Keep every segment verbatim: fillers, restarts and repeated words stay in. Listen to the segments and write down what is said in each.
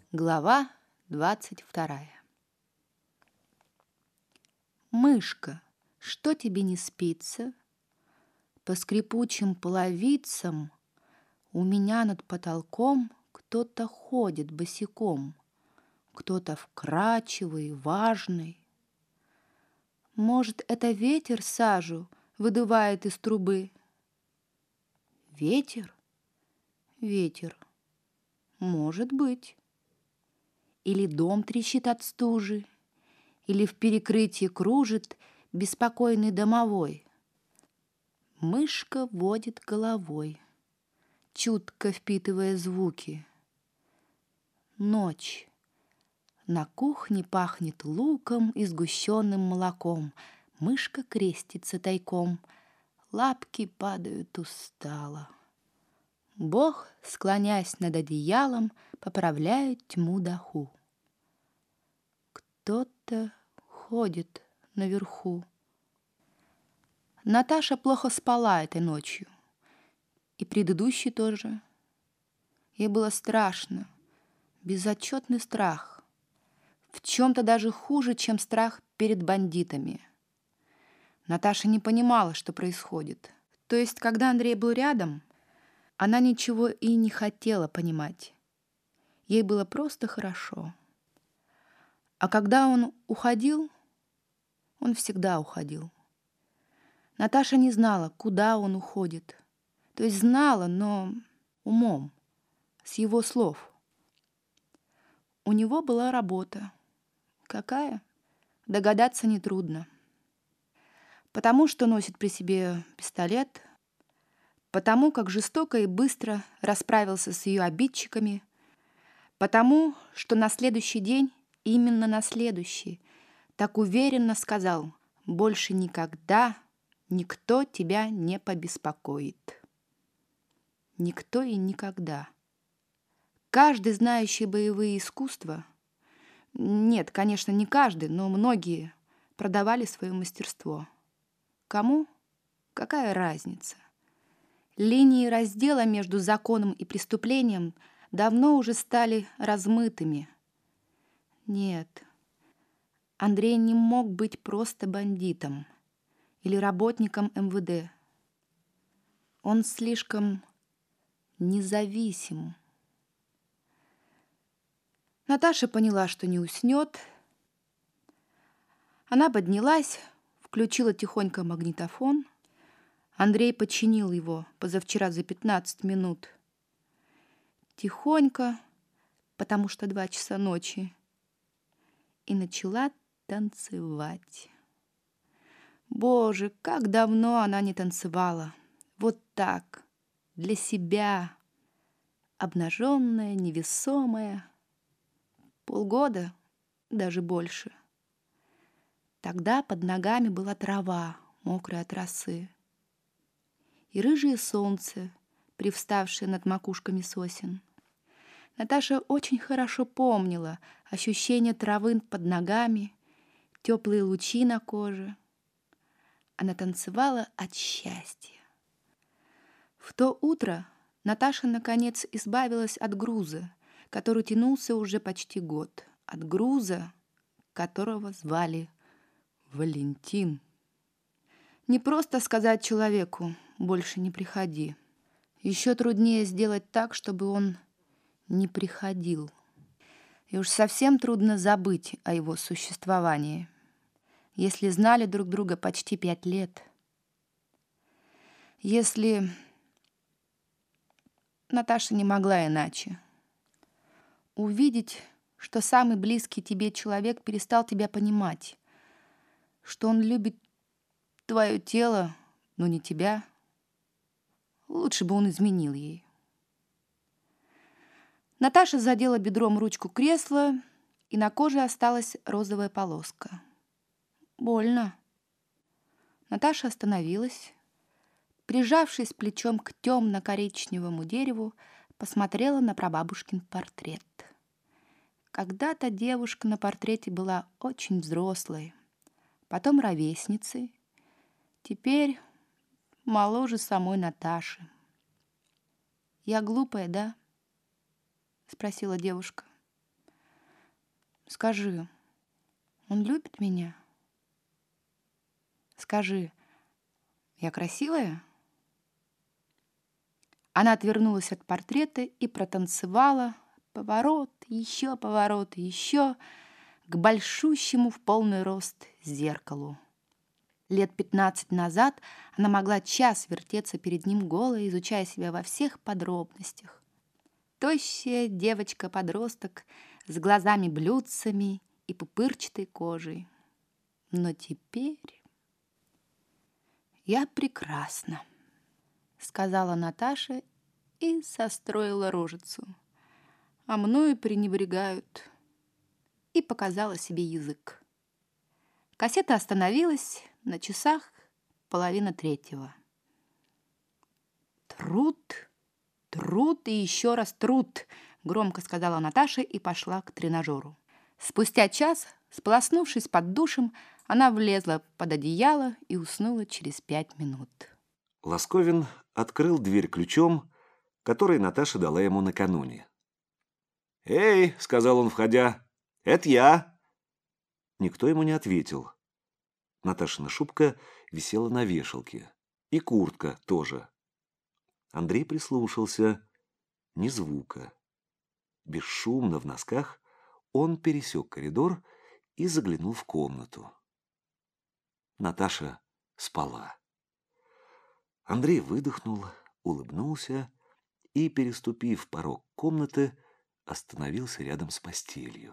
Глава двадцать вторая. Мышка, что тебе не спится? По скрипучим половицам у меня над потолком кто-то ходит босиком, кто-то вкрадчивый, важный. Может, это ветер сажу выдувает из трубы? Ветер? Ветер. Может быть. Или дом трещит от стужи, или в перекрытии кружит беспокойный домовой. Мышка водит головой, чутко впитывая звуки. Ночь. На кухне пахнет луком и сгущенным молоком. Мышка крестится тайком, лапки падают устало. Бог, склонясь над одеялом, поправляет тьму доху. Кто-то ходит наверху. Наташа плохо спала этой ночью. И предыдущей тоже. Ей было страшно, безотчетный страх. В чем-то даже хуже, чем страх перед бандитами. Наташа не понимала, что происходит. То есть, когда Андрей был рядом, она ничего и не хотела понимать. Ей было просто хорошо. А когда он уходил, он всегда уходил. Наташа не знала, куда он уходит. То есть знала, но умом, с его слов. У него была работа. Какая? Догадаться нетрудно. Потому что носит при себе пистолет, потому как жестоко и быстро расправился с ее обидчиками, потому что на следующий день, именно на следующий, так уверенно сказал: «Больше никогда никто тебя не побеспокоит». Никто и никогда. Каждый, знающий боевые искусства, нет, конечно, не каждый, но многие продавали свое мастерство. Кому? Какая разница? Линии раздела между законом и преступлением давно уже стали размытыми. Нет, Андрей не мог быть просто бандитом или работником эм вэ дэ. Он слишком независим. Наташа поняла, что не уснет. Она поднялась, включила тихонько магнитофон. Андрей починил его позавчера за пятнадцать минут. Тихонько, потому что два часа ночи. И начала танцевать. Боже, как давно она не танцевала. Вот так, для себя, обнаженная, невесомая. Полгода, даже больше. Тогда под ногами была трава, мокрая от росы, и рыжее солнце, привставшее над макушками сосен. Наташа очень хорошо помнила ощущение травы под ногами, теплые лучи на коже. Она танцевала от счастья. В то утро Наташа, наконец, избавилась от груза, который тянулся уже почти год. От груза, которого звали Валентин. Не просто сказать человеку: «Больше не приходи». Еще труднее сделать так, чтобы он не приходил. И уж совсем трудно забыть о его существовании, если знали друг друга почти пять лет. Если... Наташа не могла иначе. Увидеть, что самый близкий тебе человек перестал тебя понимать, что он любит твое тело, но не тебя. Лучше бы он изменил ей. Наташа задела бедром ручку кресла, и на коже осталась розовая полоска. Больно. Наташа остановилась, прижавшись плечом к темно-коричневому дереву, посмотрела на прабабушкин портрет. Когда-то девушка на портрете была очень взрослой, потом ровесницей, теперь моложе самой Наташи. «Я глупая, да?» — спросила девушка. Скажи, он любит меня? Скажи, я красивая?» Она отвернулась от портрета и протанцевала поворот, еще поворот, еще к большущему в полный рост зеркалу. Лет пятнадцать назад она могла час вертеться перед ним голой, изучая себя во всех подробностях. Тощая девочка-подросток с глазами-блюдцами и пупырчатой кожей. Но теперь я прекрасна, сказала Наташа и состроила рожицу. А мною пренебрегают. И показала себе язык. Кассета остановилась, на часах половина третьего. «Труд, труд и еще раз труд», — громко сказала Наташа и пошла к тренажеру. Спустя час, сполоснувшись под душем, она влезла под одеяло и уснула через пять минут. Ласковин открыл дверь ключом, который Наташа дала ему накануне. «Эй!» — сказал он, входя. «Это я!» Никто ему не ответил. Наташина шубка висела на вешалке. И куртка тоже. Андрей прислушался. Ни звука. Бесшумно в носках он пересек коридор и заглянул в комнату. Наташа спала. Андрей выдохнул, улыбнулся и, переступив порог комнаты, остановился рядом с постелью.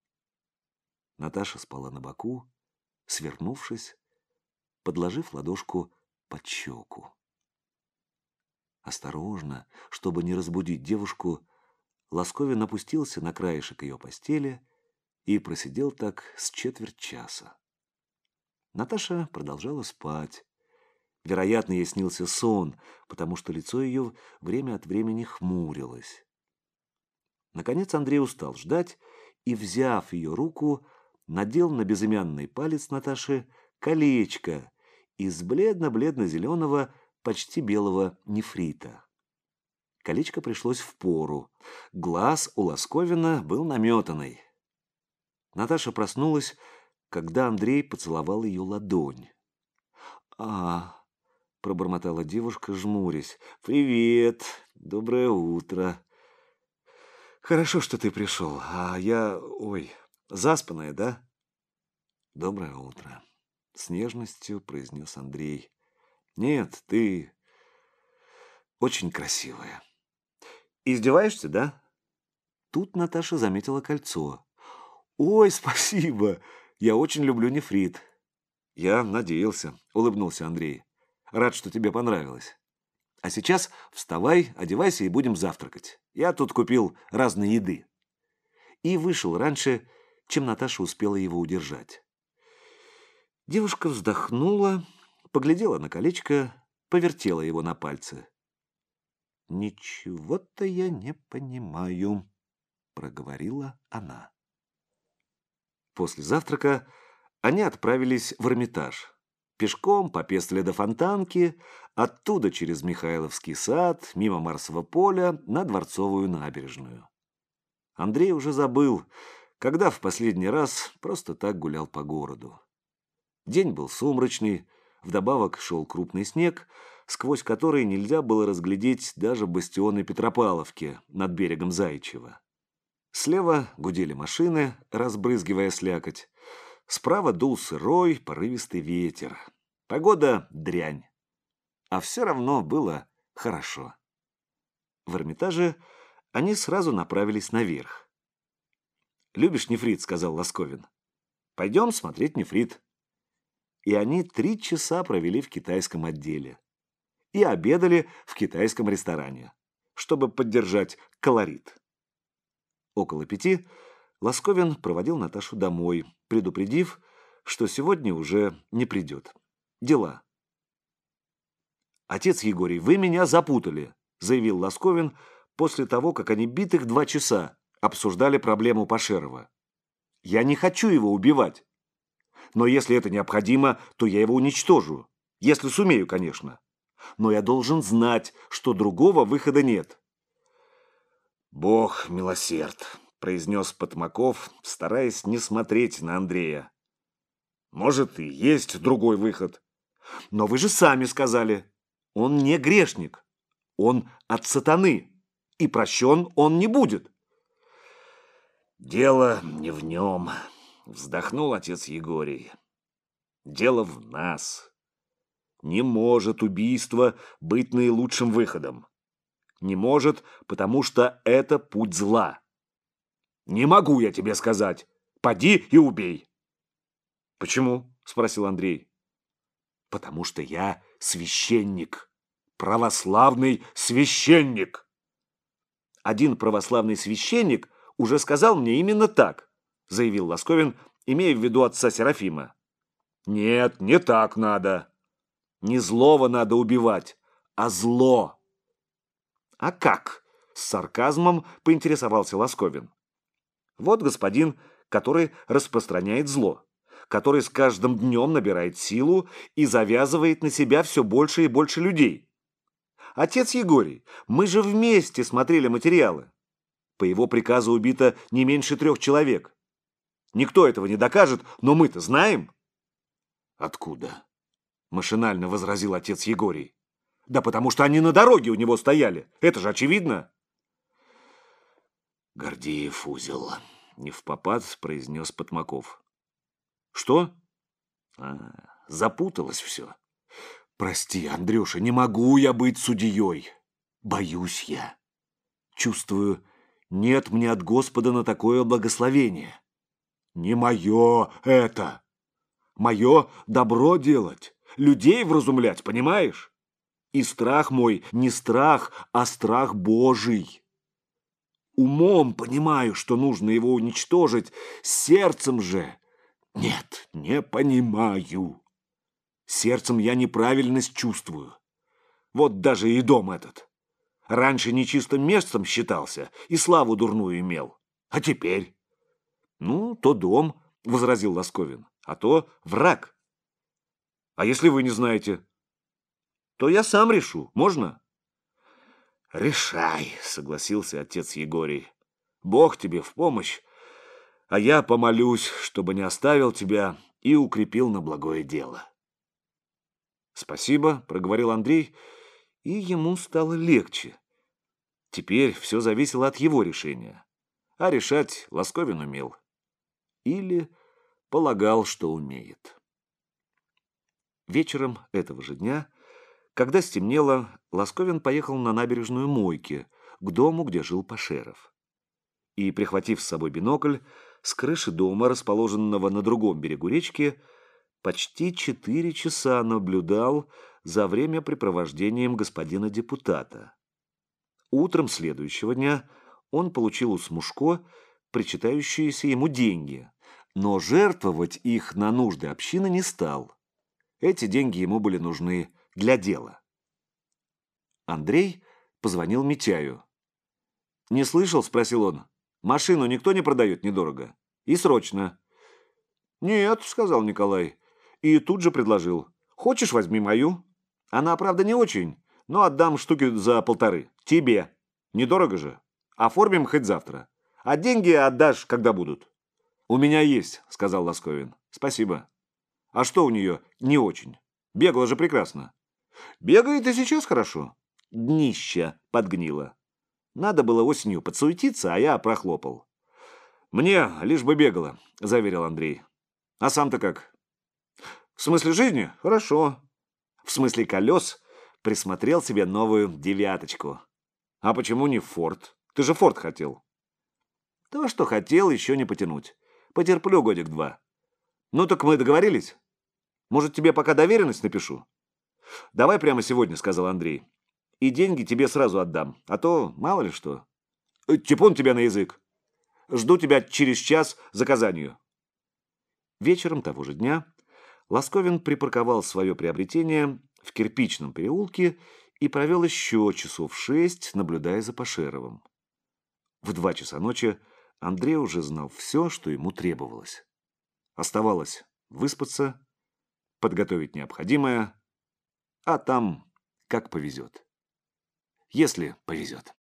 Наташа спала на боку, свернувшись, подложив ладошку под щеку. Осторожно, чтобы не разбудить девушку, Ласковин опустился на краешек ее постели и просидел так с четверть часа. Наташа продолжала спать. Вероятно, ей снился сон, потому что лицо ее время от времени хмурилось. Наконец Андрей устал ждать и, взяв ее руку, надел на безымянный палец Наташи колечко из бледно-бледно-зеленого, почти белого нефрита. Колечко пришлось впору. Глаз у Ласковина был наметанный. Наташа проснулась, когда Андрей поцеловал ее ладонь. «А, — пробормотала девушка, жмурясь, — привет, доброе утро. Хорошо, что ты пришел, а я, ой, заспанная, да?» «Доброе утро», — с нежностью произнес Андрей. «Нет, ты очень красивая». «Издеваешься, да?» Тут Наташа заметила кольцо. «Ой, спасибо! Я очень люблю нефрит». «Я надеялся», — улыбнулся Андрей. «Рад, что тебе понравилось. А сейчас вставай, одевайся и будем завтракать. Я тут купил разной еды». И вышел раньше, чем Наташа успела его удержать. Девушка вздохнула, поглядела на колечко, повертела его на пальце. «Ничего-то я не понимаю», — проговорила она. После завтрака они отправились в Эрмитаж. Пешком по Пестеля до Фонтанки, оттуда через Михайловский сад, мимо Марсового поля на Дворцовую набережную. Андрей уже забыл, когда в последний раз просто так гулял по городу. День был сумрачный, вдобавок шел крупный снег, сквозь который нельзя было разглядеть даже бастионы Петропавловки над берегом Заячьего. Слева гудели машины, разбрызгивая слякоть. Справа дул сырой, порывистый ветер. Погода дрянь. А все равно было хорошо. В Эрмитаже они сразу направились наверх. «Любишь нефрит?» — сказал Ласковин. «Пойдем смотреть нефрит». И они три часа провели в китайском отделе. И обедали в китайском ресторане, чтобы поддержать колорит. Около пяти Ласковин проводил Наташу домой, предупредив, что сегодня уже не придет. Дела. «Отец Егорий, вы меня запутали», — заявил Ласковин после того, как они битых два часа обсуждали проблему Пашерова. «Я не хочу его убивать. Но если это необходимо, то я его уничтожу. Если сумею, конечно. Но я должен знать, что другого выхода нет». «Бог милосерд», произнес Потмаков, стараясь не смотреть на Андрея. Может, и есть другой выход. Но вы же сами сказали, он не грешник, он от сатаны, и прощен он не будет. Дело не в нем, вздохнул отец Егорий. Дело в нас. Не может убийство быть наилучшим выходом. Не может, потому что это путь зла. Не могу я тебе сказать. Поди и убей. Почему? Спросил Андрей. Потому что я священник. Православный священник. Один православный священник уже сказал мне именно так, заявил Ласковин, имея в виду отца Серафима. Нет, не так надо. Не злого надо убивать, а зло. А как? С сарказмом поинтересовался Ласковин. Вот господин, который распространяет зло, который с каждым днем набирает силу и завязывает на себя все больше и больше людей. Отец Егорий, мы же вместе смотрели материалы. По его приказу убито не меньше трех человек. Никто этого не докажет, но мы-то знаем. Откуда? Машинально возразил отец Егорий. Да потому что они на дороге у него стояли. Это же очевидно. Гордеев узел. Невпопад произнес Потмаков. Что? А, запуталось все. Прости, Андрюша, не могу я быть судьей. Боюсь я. Чувствую, нет мне от Господа на такое благословение. Не мое это. Мое добро делать, людей вразумлять, понимаешь? И страх мой не страх, а страх Божий. Умом понимаю, что нужно его уничтожить, сердцем же нет, не понимаю. Сердцем я неправильность чувствую. Вот даже и дом этот. Раньше нечистым местом считался и славу дурную имел. А теперь? Ну, то дом, возразил Ласковин, а то враг. А если вы не знаете, то я сам решу. Можно? Решай, согласился отец Егорий. Бог тебе в помощь, а я помолюсь, чтобы не оставил тебя и укрепил на благое дело. Спасибо, проговорил Андрей, и ему стало легче. Теперь все зависело от его решения, а решать Ласковин умел. Или полагал, что умеет. Вечером этого же дня, когда стемнело, Ласковин поехал на набережную Мойки, к дому, где жил Пашеров. И, прихватив с собой бинокль, с крыши дома, расположенного на другом берегу речки, почти четыре часа наблюдал за времяпрепровождением господина депутата. Утром следующего дня он получил у Смушко причитающиеся ему деньги, но жертвовать их на нужды общины не стал. Эти деньги ему были нужны для дела. Андрей позвонил Митяю. «Не слышал?» – спросил он. «Машину никто не продает недорого? И срочно». «Нет», – сказал Николай. И тут же предложил. «Хочешь, возьми мою? Она, правда, не очень, но отдам штуки за полторы. Тебе. Недорого же. Оформим хоть завтра. А деньги отдашь, когда будут». «У меня есть», – сказал Ласковин. «Спасибо». «А что у нее не очень? Бегала же прекрасно». «Бегает и сейчас хорошо. Днища подгнило. Надо было осенью подсуетиться, а я прохлопал». «Мне лишь бы бегала», – заверил Андрей. «А сам-то как?» «В смысле жизни? Хорошо. В смысле колес присмотрел себе новую девяточку». «А почему не Форд? Ты же Форд хотел». «То, что хотел, еще не потянуть. Потерплю годик-два». «Ну так мы договорились? Может, тебе пока доверенность напишу?» «Давай прямо сегодня», — сказал Андрей. «И деньги тебе сразу отдам, а то мало ли что». «Типун тебя на язык. Жду тебя через час за Казанью». Вечером того же дня Ласковин припарковал свое приобретение в кирпичном переулке и провел еще часов шесть, наблюдая за Пашеровым. В два часа ночи Андрей уже знал все, что ему требовалось. Оставалось выспаться, подготовить необходимое, а там как повезет. Если повезет.